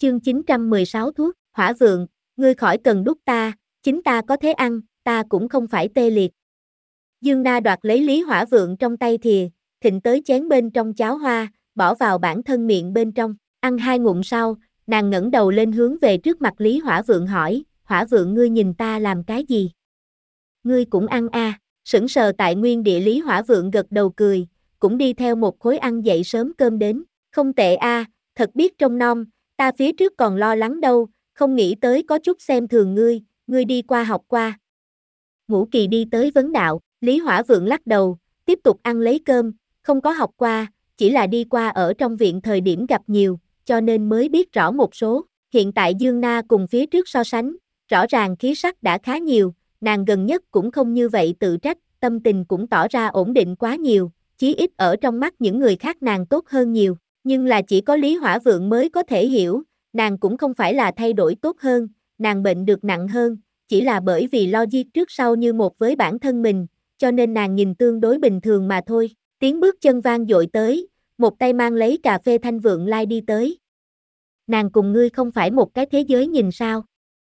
Chương 916 thuốc, Hỏa Vượng, ngươi khỏi cần đút ta, chính ta có thế ăn, ta cũng không phải tê liệt. Dương Na đoạt lấy Lý Hỏa Vượng trong tay thìa, thịnh tới chén bên trong cháo hoa, bỏ vào bản thân miệng bên trong, ăn 2 ngụm sau, nàng ngẩng đầu lên hướng về trước mặt Lý Hỏa Vượng hỏi, Hỏa Vượng ngươi nhìn ta làm cái gì? Ngươi cũng ăn a? Sững sờ tại nguyên địa Lý Hỏa Vượng gật đầu cười, cũng đi theo một khối ăn dậy sớm cơm đến, không tệ a, thật biết trông nom, ta phía trước còn lo lắng đâu, không nghĩ tới có chút xem thường ngươi đi qua học qua. Ngũ Kỳ đi tới vấn đạo, Lý Hỏa Vượng lắc đầu, tiếp tục ăn lấy cơm, không có học qua, chỉ là đi qua ở trong viện thời điểm gặp nhiều, cho nên mới biết rõ một số. Hiện tại Dương Na cùng phía trước so sánh, rõ ràng khí sắc đã khá nhiều, nàng gần nhất cũng không như vậy tự trách, tâm tình cũng tỏ ra ổn định quá nhiều, chí ít ở trong mắt những người khác nàng tốt hơn nhiều, nhưng là chỉ có Lý Hỏa Vượng mới có thể hiểu, nàng cũng không phải là thay đổi tốt hơn, nàng bệnh được nặng hơn, chỉ là bởi vì logic trước sau như một với bản thân mình, cho nên nàng nhìn tương đối bình thường mà thôi. Tiếng bước chân vang dội tới, một tay mang lấy cà phê Thanh Vượng Lai đi tới. Nàng cùng ngươi không phải một cái thế giới nhìn sao?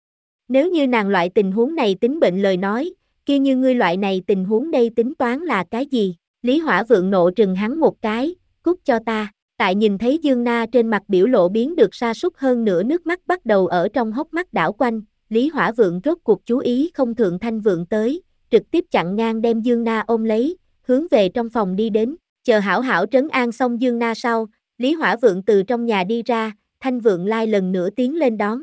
Nếu như nàng loại tình huống này tính bệnh lời nói, kia như ngươi loại này tình huống đây tính toán là cái gì? Lý Hỏa Vượng nộ trừng hắn một cái, cút cho ta. Tại nhìn thấy Dương Na trên mặt biểu lộ biến được sa sút hơn nữa nước mắt bắt đầu ở trong hốc mắt đảo quanh, Lý Hỏa Vượng rốt cuộc chú ý không thượng Thanh Vượng tới, trực tiếp chặn ngang đem Dương Na ôm lấy, hướng về trong phòng đi đến, chờ hảo hảo trấn an xong Dương Na sau, Lý Hỏa Vượng từ trong nhà đi ra, Thanh Vượng Lai lần nữa tiến lên đón.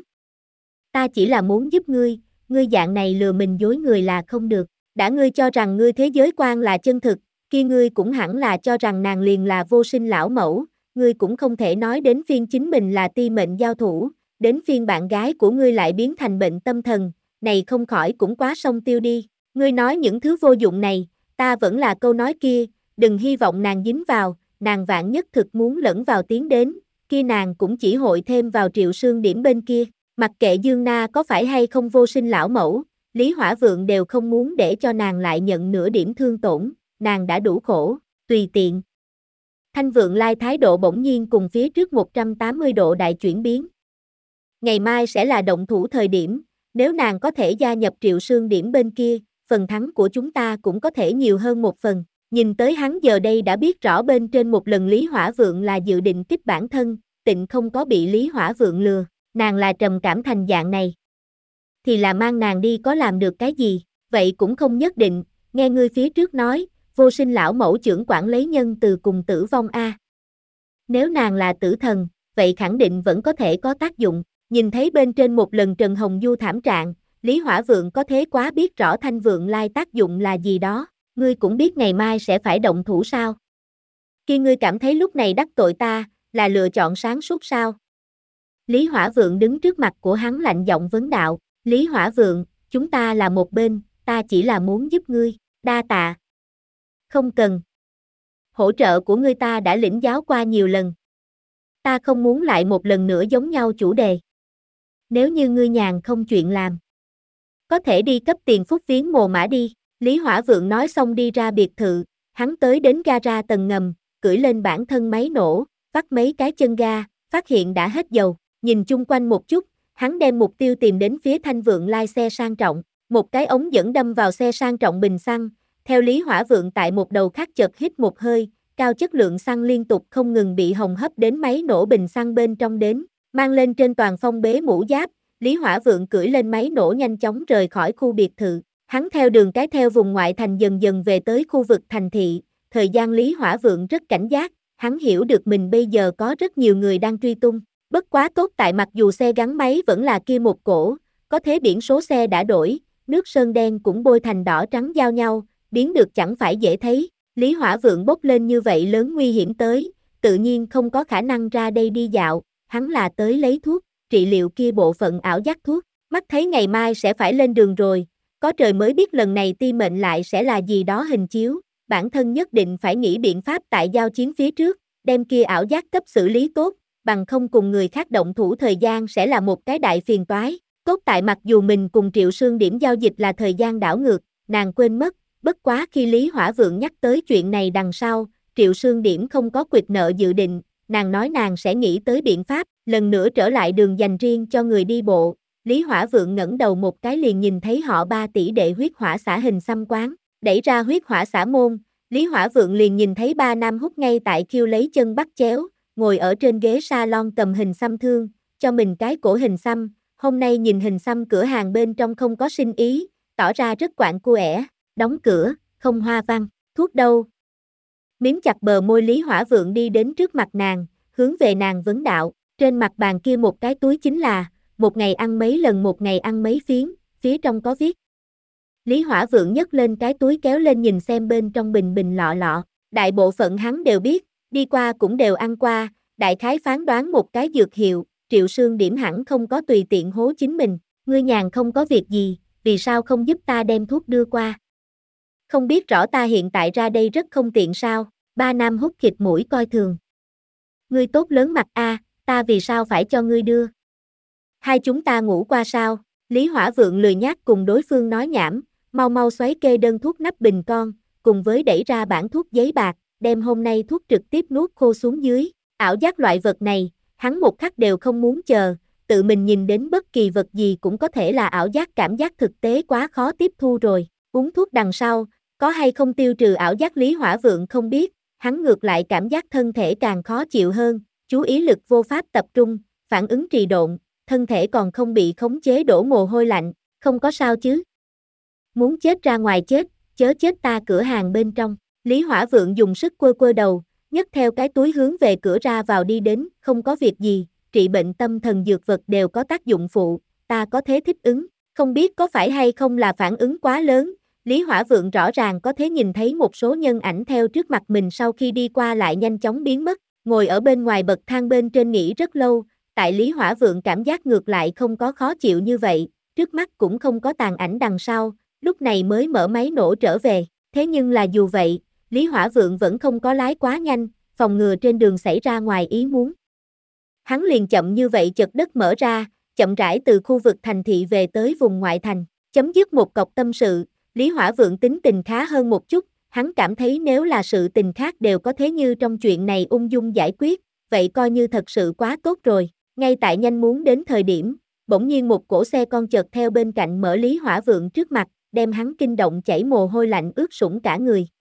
Ta chỉ là muốn giúp ngươi dạng này lừa mình dối người là không được, đã ngươi cho rằng ngươi thế giới quan là chân thực, kia ngươi cũng hẳn là cho rằng nàng liền là vô sinh lão mẫu, ngươi cũng không thể nói đến phiên chính mình là ti mệnh giao thủ, đến phiên bạn gái của ngươi lại biến thành bệnh tâm thần, này không khỏi cũng quá sông tiêu đi, ngươi nói những thứ vô dụng này, ta vẫn là câu nói kia, đừng hy vọng nàng dính vào, nàng vạn nhất thực muốn lẫn vào tiến đến, kia nàng cũng chỉ hội thêm vào Triệu Sương Điểm bên kia, mặc kệ Dương Na có phải hay không vô sinh lão mẫu, Lý Hỏa Vượng đều không muốn để cho nàng lại nhận nửa điểm thương tổn, nàng đã đủ khổ, tùy tiện. Thanh Vượng Lai thái độ bỗng nhiên cùng phía trước 180 độ đại chuyển biến. Ngày mai sẽ là động thủ thời điểm, nếu nàng có thể gia nhập Triệu Sương Điểm bên kia, phần thắng của chúng ta cũng có thể nhiều hơn một phần. Nhìn tới hắn giờ đây đã biết rõ bên trên một lần Lý Hỏa Vượng là dự định kích bản thân, tịnh không có bị Lý Hỏa Vượng lừa, nàng là trầm cảm thành dạng này. Thì là mang nàng đi có làm được cái gì, vậy cũng không nhất định, nghe ngươi phía trước nói, vô sinh lão mẫu trưởng quản lấy nhân từ cùng tử vong a. Nếu nàng là tử thần, vậy khẳng định vẫn có thể có tác dụng, nhìn thấy bên trên một lần Trần Hồng Du thảm trạng, Lý Hỏa Vượng có thế quá biết rõ Thanh Vượng Lai tác dụng là gì đó, ngươi cũng biết ngày mai sẽ phải động thủ sao? Khi ngươi cảm thấy lúc này đắc tội ta, là lựa chọn sáng suốt sao? Lý Hỏa Vượng đứng trước mặt của hắn lạnh giọng vấn đạo, Lý Hỏa Vượng, chúng ta là một bên, ta chỉ là muốn giúp ngươi, đa tạ. Không cần. Hỗ trợ của ngươi ta đã lĩnh giáo qua nhiều lần. Ta không muốn lại một lần nữa giống nhau chủ đề. Nếu như ngươi nhàn không chuyện làm, có thể đi cấp tiền phúc viếng mồ mã đi. Lý Hỏa Vượng nói xong đi ra biệt thự, hắn tới đến gara tầng ngầm, cưỡi lên bản thân máy nổ, vắt mấy cái chân ga, phát hiện đã hết dầu, nhìn chung quanh một chút, hắn đem mục tiêu tìm đến phía Thanh Vượng Lai xe sang trọng, một cái ống dẫn đâm vào xe sang trọng bình xăng, theo Lý Hỏa Vượng tại một đầu khác chợt hít một hơi, cao chất lượng xăng liên tục không ngừng bị hồng hấp đến máy nổ bình xăng bên trong đến, mang lên trên toàn phong bế mũ giáp, Lý Hỏa Vượng cưỡi lên máy nổ nhanh chóng rời khỏi khu biệt thự, hắn theo đường cái theo vùng ngoại thành dần dần về tới khu vực thành thị, thời gian Lý Hỏa Vượng rất cảnh giác, hắn hiểu được mình bây giờ có rất nhiều người đang truy tung, bất quá tốt tại mặc dù xe gắn máy vẫn là kia một cổ, có thế biển số xe đã đổi, nước sơn đen cũng bôi thành đỏ trắng giao nhau, biến được chẳng phải dễ thấy, Lý Hỏa Vượng bốc lên như vậy lớn nguy hiểm tới, tự nhiên không có khả năng ra đây đi dạo, hắn là tới lấy thuốc, trị liệu kia bộ phận ảo giác thuốc, mắt thấy ngày mai sẽ phải lên đường rồi, có trời mới biết lần này ti mệnh lại sẽ là gì đó hình chiếu, bản thân nhất định phải nghĩ biện pháp tại giao chiến phía trước, đem kia ảo giác cấp xử lý tốt, bằng không cùng người khác động thủ thời gian sẽ là một cái đại phiền toái. Tốt tại mặc dù mình cùng Triệu Sương Điểm giao dịch là thời gian đảo ngược, nàng quên mất, bất quá khi Lý Hỏa Vượng nhắc tới chuyện này đằng sau, Triệu Sương Điểm không có quỵt nợ dự định, nàng nói nàng sẽ nghĩ tới biện pháp, lần nữa trở lại đường dành riêng cho người đi bộ. Lý Hỏa Vượng ngẩng đầu một cái liền nhìn thấy họ 3 tỷ đệ huyết hỏa xả hình xăm quán, đẩy ra huyết hỏa xả môn, Lý Hỏa Vượng liền nhìn thấy 3 nam hút ngay tại khiêu lấy chân bắt chéo, ngồi ở trên ghế salon cầm hình xăm thương, cho mình cái cổ hình xăm, hôm nay nhìn hình xăm cửa hàng bên trong không có sinh ý, tỏ ra rất quạnh quẻ, đóng cửa, không hoa văn, thuốc đâu. Miếm chặt bờ môi Lý Hỏa Vượng đi đến trước mặt nàng, hướng về nàng vấn đạo, trên mặt bàn kia một cái túi chính là, một ngày ăn mấy lần một ngày ăn mấy phiến, phía trong có viết. Lý Hỏa Vượng nhấc lên cái túi kéo lên nhìn xem bên trong bình bình lọ lọ, đại bộ phận hắn đều biết, đi qua cũng đều ăn qua, đại khái phán đoán một cái dược hiệu, Triệu Sương Điểm hẳn không có tùy tiện hố chính mình, ngươi nhàn không có việc gì, vì sao không giúp ta đem thuốc đưa qua? Không biết rõ ta hiện tại ra đây rất không tiện sao, 3 nam hút khịt mũi coi thường. Ngươi tốt lớn mặt a, ta vì sao phải cho ngươi đưa? Hai chúng ta ngủ qua sao? Lý Hỏa Vượng lười nhác cùng đối phương nói nhảm, mau mau xoáy kê đơn thuốc nắp bình con, cùng với đẩy ra bản thuốc giấy bạc, đem hôm nay thuốc trực tiếp nuốt khô xuống dưới. Ảo giác loại vật này, hắn một khắc đều không muốn chờ, tự mình nhìn đến bất kỳ vật gì cũng có thể là ảo giác, cảm giác thực tế quá khó tiếp thu rồi. Uống thuốc đằng sau, có hay không tiêu trừ ảo giác Lý Hỏa Vượng không biết, hắn ngược lại cảm giác thân thể càng khó chịu hơn, chú ý lực vô pháp tập trung, phản ứng trì độn, thân thể còn không bị khống chế đổ mồ hôi lạnh, không có sao chứ. Muốn chết ra ngoài chết, chớ chết ta cửa hàng bên trong. Lý Hỏa Vượng dùng sức quơ quơ đầu, nhấc theo cái túi hướng về cửa ra vào đi đến, không có việc gì, trị bệnh tâm thần dược vật đều có tác dụng phụ, ta có thế thích ứng, không biết có phải hay không là phản ứng quá lớn. Lý Hỏa Vượng rõ ràng có thể nhìn thấy một số nhân ảnh theo trước mặt mình sau khi đi qua lại nhanh chóng biến mất, ngồi ở bên ngoài bậc thang bên trên nghỉ rất lâu, tại Lý Hỏa Vượng cảm giác ngược lại không có khó chịu như vậy, trước mắt cũng không có tàn ảnh đằng sau, lúc này mới mở máy nổ trở về, thế nhưng là dù vậy, Lý Hỏa Vượng vẫn không có lái quá nhanh, phòng ngừa trên đường xảy ra ngoài ý muốn. Hắn liền chậm như vậy chật đất mở ra, chậm rãi từ khu vực thành thị về tới vùng ngoại thành, chấm dứt một cọc tâm sự, Lý Hỏa Vượng tính tình khá hơn một chút, hắn cảm thấy nếu là sự tình khác đều có thế như trong chuyện này ung dung giải quyết, vậy coi như thật sự quá tốt rồi. Ngay tại nhanh muốn đến thời điểm, bỗng nhiên một cỗ xe con chợt theo bên cạnh mở Lý Hỏa Vượng trước mặt, đem hắn kinh động chảy mồ hôi lạnh ướt sũng cả người.